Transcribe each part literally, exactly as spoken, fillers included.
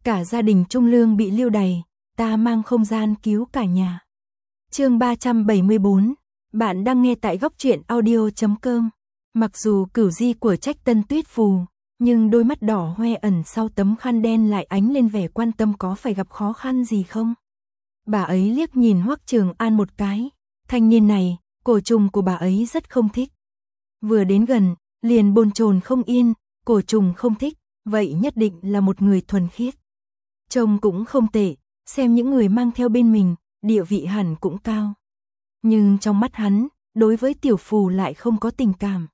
cả gia đình Trung Lương bị lưu đày, ta mang không gian cứu cả nhà. Chương ba trăm bảy mươi bốn, bạn đang nghe tại góc truyện audio chấm com. Mặc dù Cửu Di của trách Tân Tuyết Phù, nhưng đôi mắt đỏ hoe ẩn sau tấm khăn đen lại ánh lên vẻ quan tâm có phải gặp khó khăn gì không. Bà ấy liếc nhìn Hoắc Trường An một cái, thanh niên này, cổ trùng của bà ấy rất không thích. Vừa đến gần, liền bồn chồn không yên, cổ trùng không thích, vậy nhất định là một người thuần khiết. Trông cũng không tệ, xem những người mang theo bên mình, địa vị hẳn cũng cao. Nhưng trong mắt hắn, đối với Tiểu Phù lại không có tình cảm.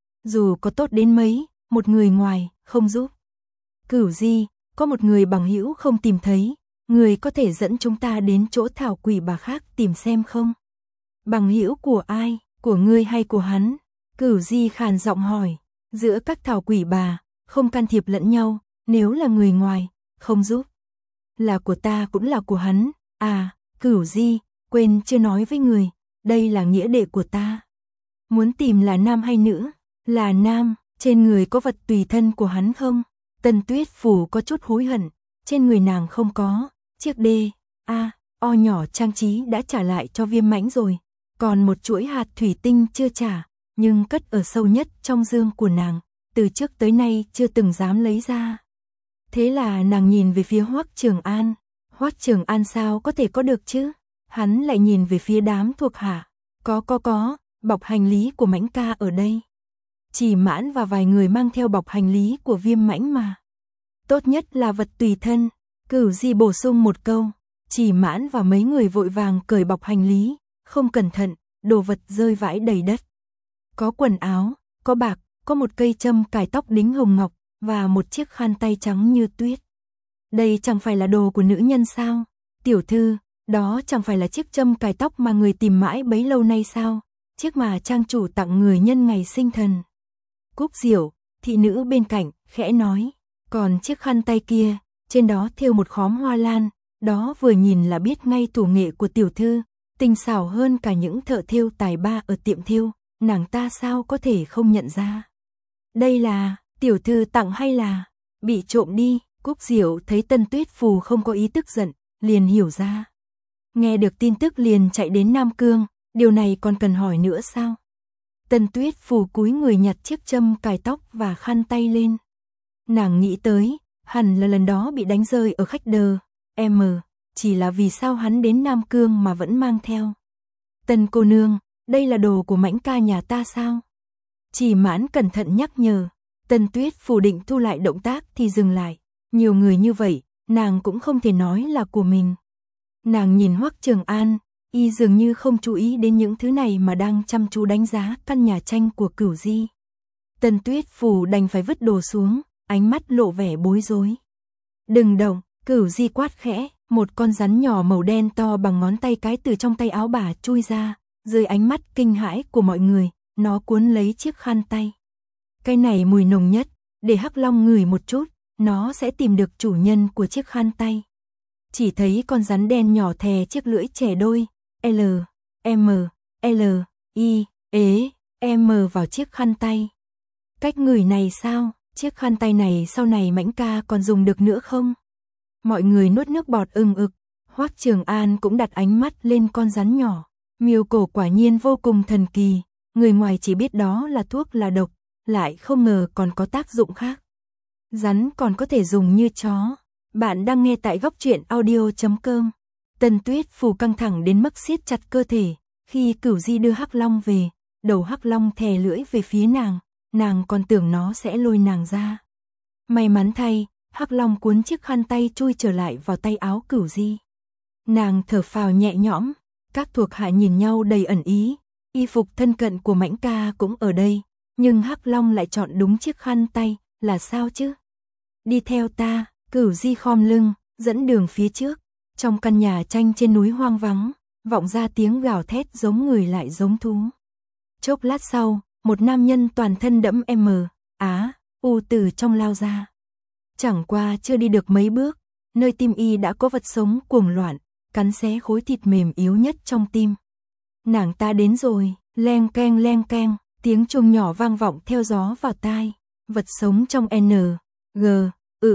Dù có tốt đến mấy, một người ngoài, không giúp. Cửu Di, có một người bằng hữu không tìm thấy, người có thể dẫn chúng ta đến chỗ thảo quỷ bà khác tìm xem không? Bằng hữu của ai, của ngươi hay của hắn? Cửu Di khàn giọng hỏi, giữa các thảo quỷ bà, không can thiệp lẫn nhau, nếu là người ngoài, không giúp. Là của ta cũng là của hắn, à, Cửu Di, quên chưa nói với người, đây là nghĩa đệ của ta. Muốn tìm là nam hay nữ? Là nam, trên người có vật tùy thân của hắn không? Tân Tuyết Phù có chút hối hận, trên người nàng không có, chiếc đê, a, o nhỏ trang trí đã trả lại cho Viêm Mãnh rồi, còn một chuỗi hạt thủy tinh chưa trả, nhưng cất ở sâu nhất trong dương của nàng, từ trước tới nay chưa từng dám lấy ra. Thế là nàng nhìn về phía Hoắc Trường An, Hoắc Trường An sao có thể có được chứ? Hắn lại nhìn về phía đám thuộc hạ, có có có, bọc hành lý của Mãnh ca ở đây. Chỉ Mãn và vài người mang theo bọc hành lý của Viêm Mãnh mà. Tốt nhất là vật tùy thân, Cửu Di bổ sung một câu, Chỉ Mãn và mấy người vội vàng cởi bọc hành lý, không cẩn thận, đồ vật rơi vãi đầy đất. Có quần áo, có bạc, có một cây châm cài tóc đính hồng ngọc, và một chiếc khăn tay trắng như tuyết. Đây chẳng phải là đồ của nữ nhân sao? Tiểu thư, đó chẳng phải là chiếc châm cài tóc mà người tìm mãi bấy lâu nay sao? Chiếc mà trang chủ tặng người nhân ngày sinh thần. Cúc Diệu, thị nữ bên cạnh, khẽ nói, còn chiếc khăn tay kia, trên đó thêu một khóm hoa lan, đó vừa nhìn là biết ngay thủ nghệ của tiểu thư, tinh xảo hơn cả những thợ thêu tài ba ở tiệm thêu, nàng ta sao có thể không nhận ra. Đây là, tiểu thư tặng hay là, bị trộm đi? Cúc Diệu thấy Tân Tuyết Phù không có ý tức giận, liền hiểu ra. Nghe được tin tức liền chạy đến Nam Cương, điều này còn cần hỏi nữa sao? Tân Tuyết Phù cúi người nhặt chiếc châm cài tóc và khăn tay lên. Nàng nghĩ tới, hẳn là lần đó bị đánh rơi ở khách đờ, em, chỉ là vì sao hắn đến Nam Cương mà vẫn mang theo. Tân cô nương, đây là đồ của Mãnh ca nhà ta sao? Chỉ Mãn cẩn thận nhắc nhở, Tân Tuyết Phù định thu lại động tác thì dừng lại. Nhiều người như vậy, nàng cũng không thể nói là của mình. Nàng nhìn Hoắc Trường An, y dường như không chú ý đến những thứ này mà đang chăm chú đánh giá căn nhà tranh của Cửu Di. Tân Tuyết Phù đành phải vứt đồ xuống, ánh mắt lộ vẻ bối rối. Đừng động, Cửu Di quát khẽ, một con rắn nhỏ màu đen to bằng ngón tay cái từ trong tay áo bà chui ra, dưới ánh mắt kinh hãi của mọi người, nó cuốn lấy chiếc khăn tay. Cái này mùi nồng nhất, để Hắc Long ngửi một chút, nó sẽ tìm được chủ nhân của chiếc khăn tay. Chỉ thấy con rắn đen nhỏ thè chiếc lưỡi chẻ đôi, L, M, L, I, ế, M vào chiếc khăn tay. Cách ngửi này sao? Chiếc khăn tay này sau này Mãnh ca còn dùng được nữa không? Mọi người nuốt nước bọt ưng ực, Hoắc Trường An cũng đặt ánh mắt lên con rắn nhỏ. Miêu cổ quả nhiên vô cùng thần kỳ, người ngoài chỉ biết đó là thuốc là độc, lại không ngờ còn có tác dụng khác. Rắn còn có thể dùng như chó. Bạn đang nghe tại góc truyện audio chấm com. Tân Tuyết Phù căng thẳng đến mức siết chặt cơ thể, khi Cửu Di đưa Hắc Long về, đầu Hắc Long thè lưỡi về phía nàng, nàng còn tưởng nó sẽ lôi nàng ra. May mắn thay, Hắc Long cuốn chiếc khăn tay chui trở lại vào tay áo Cửu Di. Nàng thở phào nhẹ nhõm, các thuộc hạ nhìn nhau đầy ẩn ý, y phục thân cận của Mãnh ca cũng ở đây, nhưng Hắc Long lại chọn đúng chiếc khăn tay, là sao chứ? Đi theo ta, Cửu Di khom lưng, dẫn đường phía trước. Trong căn nhà tranh trên núi hoang vắng, vọng ra tiếng gào thét giống người lại giống thú. Chốc lát sau, một nam nhân toàn thân đẫm M, Á, U từ trong lao ra. Chẳng qua chưa đi được mấy bước, nơi tim y đã có vật sống cuồng loạn, cắn xé khối thịt mềm yếu nhất trong tim. Nàng ta đến rồi, leng keng leng keng, tiếng chuông nhỏ vang vọng theo gió vào tai. Vật sống trong N, G, ự,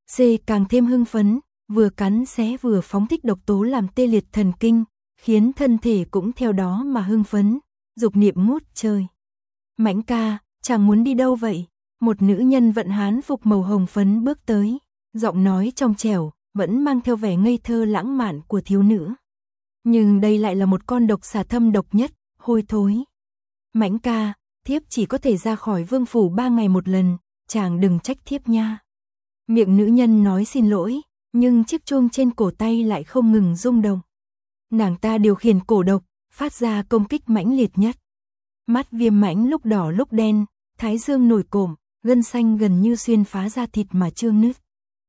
C càng thêm hưng phấn, vừa cắn xé vừa phóng thích độc tố làm tê liệt thần kinh, khiến thân thể cũng theo đó mà hưng phấn, dục niệm ngút trời. Mãnh ca, chàng muốn đi đâu vậy? Một nữ nhân vận hán phục màu hồng phấn bước tới, giọng nói trong trẻo, vẫn mang theo vẻ ngây thơ lãng mạn của thiếu nữ. Nhưng đây lại là một con độc xà thâm độc nhất, hôi thối. Mãnh ca, thiếp chỉ có thể ra khỏi vương phủ ba ngày một lần, chàng đừng trách thiếp nha. Miệng nữ nhân nói xin lỗi, nhưng chiếc chuông trên cổ tay lại không ngừng rung động. Nàng ta điều khiển cổ độc, phát ra công kích mãnh liệt nhất. Mắt Viêm Mãnh lúc đỏ lúc đen, thái dương nổi cộm, gân xanh gần như xuyên phá da thịt mà trương nứt.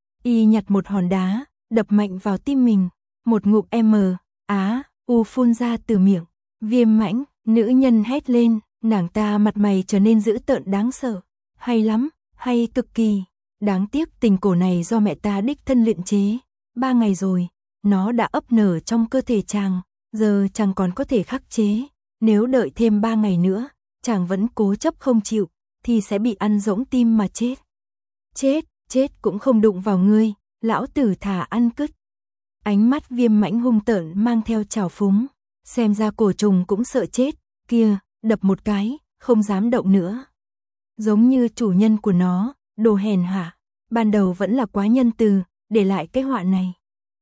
Y nhặt một hòn đá, đập mạnh vào tim mình, một ngụm M, á, u phun ra từ miệng. Viêm Mãnh, nữ nhân hét lên, nàng ta mặt mày trở nên dữ tợn đáng sợ. Hay lắm, hay cực kỳ. Đáng tiếc tình cổ này do mẹ ta đích thân luyện chế. Ba ngày rồi, nó đã ấp nở trong cơ thể chàng, giờ chàng còn có thể khắc chế. Nếu đợi thêm ba ngày nữa, chàng vẫn cố chấp không chịu, thì sẽ bị ăn rỗng tim mà chết. Chết, chết cũng không đụng vào ngươi, lão tử thả ăn cứt. Ánh mắt Viêm Mãnh hung tợn mang theo trào phúng, xem ra cổ trùng cũng sợ chết, kia, đập một cái, không dám động nữa. Giống như chủ nhân của nó, đồ hèn hạ, ban đầu vẫn là quá nhân từ, để lại cái họa này.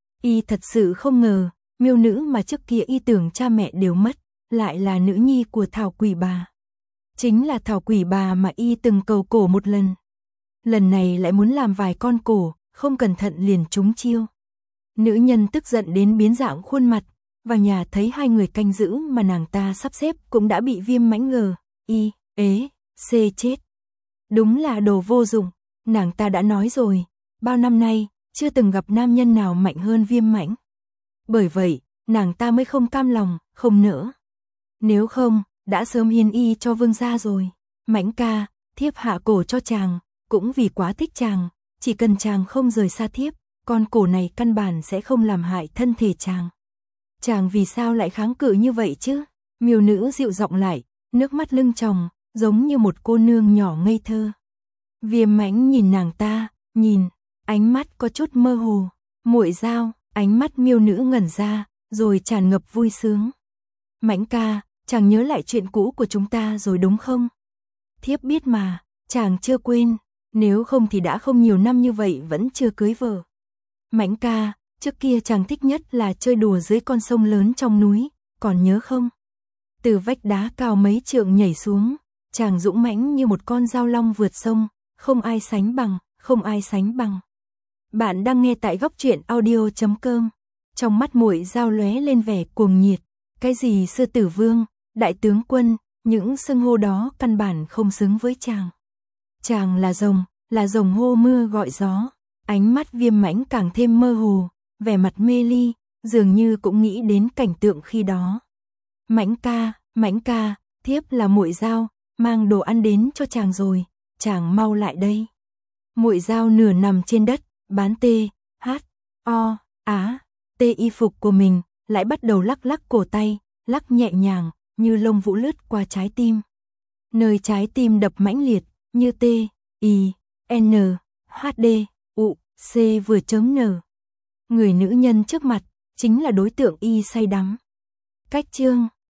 Y thật sự không ngờ, miêu nữ mà trước kia y tưởng cha mẹ đều mất, lại là nữ nhi của Thảo Quỷ Bà. Chính là Thảo Quỷ Bà mà y từng cầu cổ một lần. Lần này lại muốn làm vài con cổ, không cẩn thận liền trúng chiêu. Nữ nhân tức giận đến biến dạng khuôn mặt, vào nhà thấy hai người canh giữ mà nàng ta sắp xếp cũng đã bị Viêm Mãnh G, Y, ế, C chết. Đúng là đồ vô dụng, nàng ta đã nói rồi, bao năm nay, chưa từng gặp nam nhân nào mạnh hơn Viêm Mãnh. Bởi vậy, nàng ta mới không cam lòng, không nỡ. Nếu không, đã sớm hiến y cho vương gia rồi. Mãnh ca, thiếp hạ cổ cho chàng, cũng vì quá thích chàng, chỉ cần chàng không rời xa thiếp, con cổ này căn bản sẽ không làm hại thân thể chàng. Chàng vì sao lại kháng cự như vậy chứ? Miêu nữ dịu giọng lại, nước mắt lưng tròng, giống như một cô nương nhỏ ngây thơ. Viêm Mãnh nhìn nàng ta, nhìn, ánh mắt có chút mơ hồ. Muội giao, ánh mắt miêu nữ ngẩn ra, rồi tràn ngập vui sướng. Mãnh ca, chàng nhớ lại chuyện cũ của chúng ta rồi đúng không? Thiếp biết mà, chàng chưa quên, nếu không thì đã không nhiều năm như vậy vẫn chưa cưới vợ. Mãnh ca, trước kia chàng thích nhất là chơi đùa dưới con sông lớn trong núi, còn nhớ không? Từ vách đá cao mấy trượng nhảy xuống, chàng dũng mãnh như một con dao long vượt sông, không ai sánh bằng, không ai sánh bằng. Bạn đang nghe tại góc truyện audio chấm com. Trong mắt muội giao lóe lên vẻ cuồng nhiệt, cái gì sư tử vương, đại tướng quân, những xưng hô đó căn bản không xứng với chàng. Chàng là rồng, là rồng hô mưa gọi gió. Ánh mắt Viêm Mãnh càng thêm mơ hồ, vẻ mặt mê ly, dường như cũng nghĩ đến cảnh tượng khi đó. Mãnh ca, Mãnh ca, thiếp là muội giao, mang đồ ăn đến cho chàng rồi, chàng mau lại đây. Muội giao nửa nằm trên đất, bán tê, hát, o, á, tê y phục của mình, lại bắt đầu lắc lắc cổ tay, lắc nhẹ nhàng, như lông vũ lướt qua trái tim. Nơi trái tim đập mãnh liệt, như T, I, N, H D, U, C vừa chấm N. Người nữ nhân trước mặt, chính là đối tượng y say đắm. Cách chương